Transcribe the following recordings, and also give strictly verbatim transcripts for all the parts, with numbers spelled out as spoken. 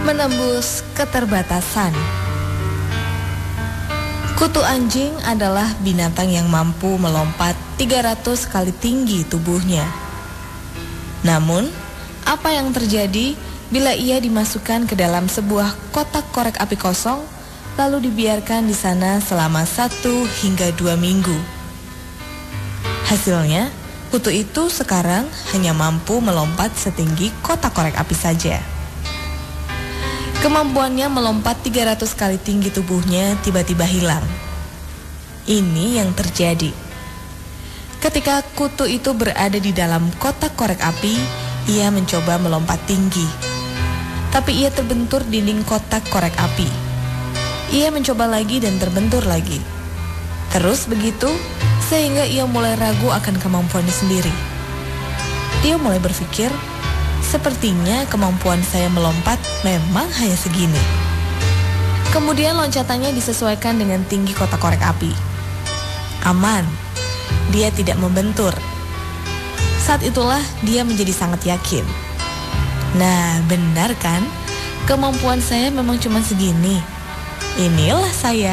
Menembus keterbatasan. Kutu anjing adalah binatang yang mampu melompat tiga ratus kali tinggi tubuhnya. Namun, apa yang terjadi bila ia dimasukkan ke dalam sebuah kotak korek api kosong, lalu dibiarkan di sana selama satu hingga dua minggu? Hasilnya, kutu itu sekarang hanya mampu melompat setinggi kotak korek api saja. Kemampuannya melompat tiga ratus kali tinggi tubuhnya tiba-tiba hilang. Ini yang terjadi. Ketika kutu itu berada di dalam kotak korek api, ia mencoba melompat tinggi. Tapi ia terbentur dinding kotak korek api. Ia mencoba lagi dan terbentur lagi. Terus begitu, sehingga ia mulai ragu akan kemampuannya sendiri. Dia mulai berpikir, sepertinya kemampuan saya melompat memang hanya segini. Kemudian loncatannya disesuaikan dengan tinggi kotak korek api. Aman, dia tidak membentur. Saat itulah dia menjadi sangat yakin. Nah, benar kan? Kemampuan saya memang cuma segini. Inilah saya.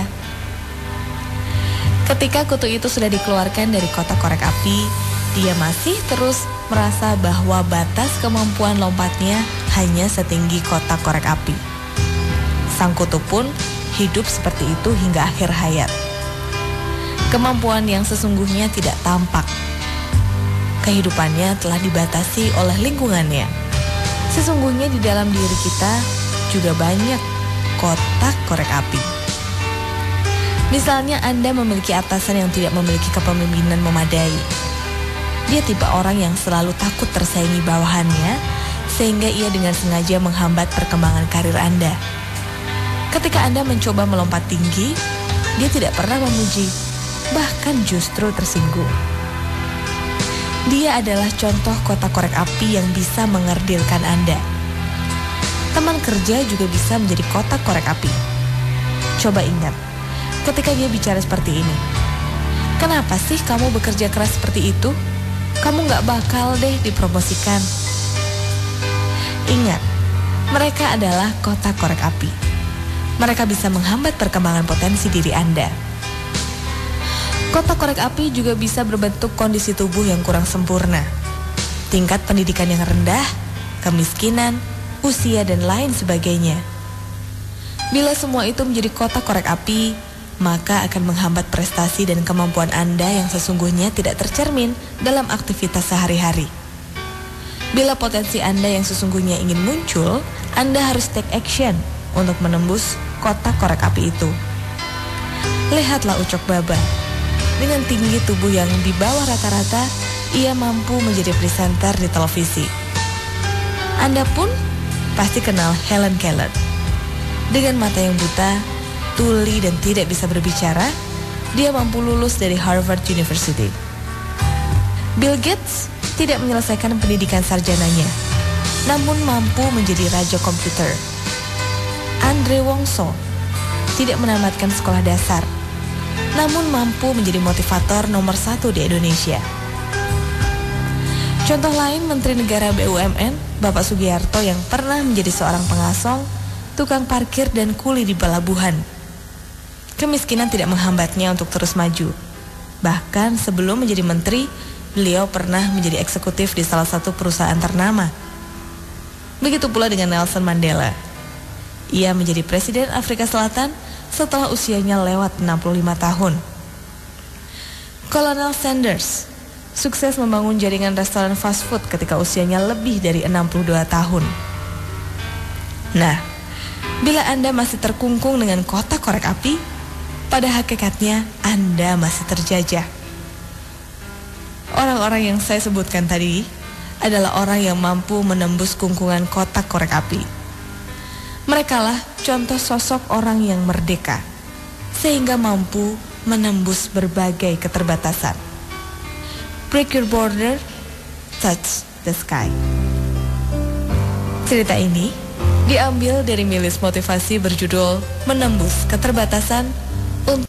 Ketika kutu itu sudah dikeluarkan dari kotak korek api, dia masih terus merasa bahwa batas kemampuan lompatnya hanya setinggi kotak korek api. Sang kutu pun hidup seperti itu hingga akhir hayat. Kemampuan yang sesungguhnya tidak tampak. Kehidupannya telah dibatasi oleh lingkungannya. Sesungguhnya di dalam diri kita juga banyak kotak korek api. Misalnya Anda memiliki atasan yang tidak memiliki kepemimpinan memadai. Dia tipe orang yang selalu takut tersaingi bawahannya, sehingga ia dengan sengaja menghambat perkembangan karir Anda. Ketika Anda mencoba melompat tinggi, dia tidak pernah memuji, bahkan justru tersinggung. Dia adalah contoh kotak korek api yang bisa mengerdilkan Anda. Teman kerja juga bisa menjadi kotak korek api. Coba ingat, ketika dia bicara seperti ini, kenapa sih kamu bekerja keras seperti itu? Kamu gak bakal deh dipromosikan. Ingat, mereka adalah kotak korek api. Mereka bisa menghambat perkembangan potensi diri Anda. Kotak korek api juga bisa berbentuk kondisi tubuh yang kurang sempurna, tingkat pendidikan yang rendah, kemiskinan, usia, dan lain sebagainya. Bila semua itu menjadi kotak korek api, maka akan menghambat prestasi dan kemampuan Anda yang sesungguhnya tidak tercermin dalam aktivitas sehari-hari. Bila potensi Anda yang sesungguhnya ingin muncul, Anda harus take action untuk menembus kotak korek api itu. Lihatlah Ucok Baba. Dengan tinggi tubuh yang di bawah rata-rata, ia mampu menjadi presenter di televisi. Anda pun pasti kenal Helen Keller. Dengan mata yang buta, tuli dan tidak bisa berbicara, dia mampu lulus dari Harvard University. Bill Gates tidak menyelesaikan pendidikan sarjananya, namun mampu menjadi raja komputer. Andre Wongso tidak menamatkan sekolah dasar, namun mampu menjadi motivator nomor satu di Indonesia. Contoh lain Menteri Negara B U M N, Bapak Sugiharto yang pernah menjadi seorang pengasong, tukang parkir dan kuli di pelabuhan. Kemiskinan tidak menghambatnya untuk terus maju. Bahkan sebelum menjadi menteri, beliau pernah menjadi eksekutif di salah satu perusahaan ternama. Begitu pula dengan Nelson Mandela. Ia menjadi presiden Afrika Selatan setelah usianya lewat enam puluh lima tahun. Kolonel Sanders sukses membangun jaringan restoran fast food ketika usianya lebih dari enam puluh dua tahun. Nah, bila Anda masih terkungkung dengan kotak korek api, pada hakikatnya Anda masih terjajah. Orang-orang yang saya sebutkan tadi adalah orang yang mampu menembus kungkungan kotak korek api. Merekalah contoh sosok orang yang merdeka, sehingga mampu menembus berbagai keterbatasan. Break your border, touch the sky. Cerita ini diambil dari milis motivasi berjudul Menembus Keterbatasan untuk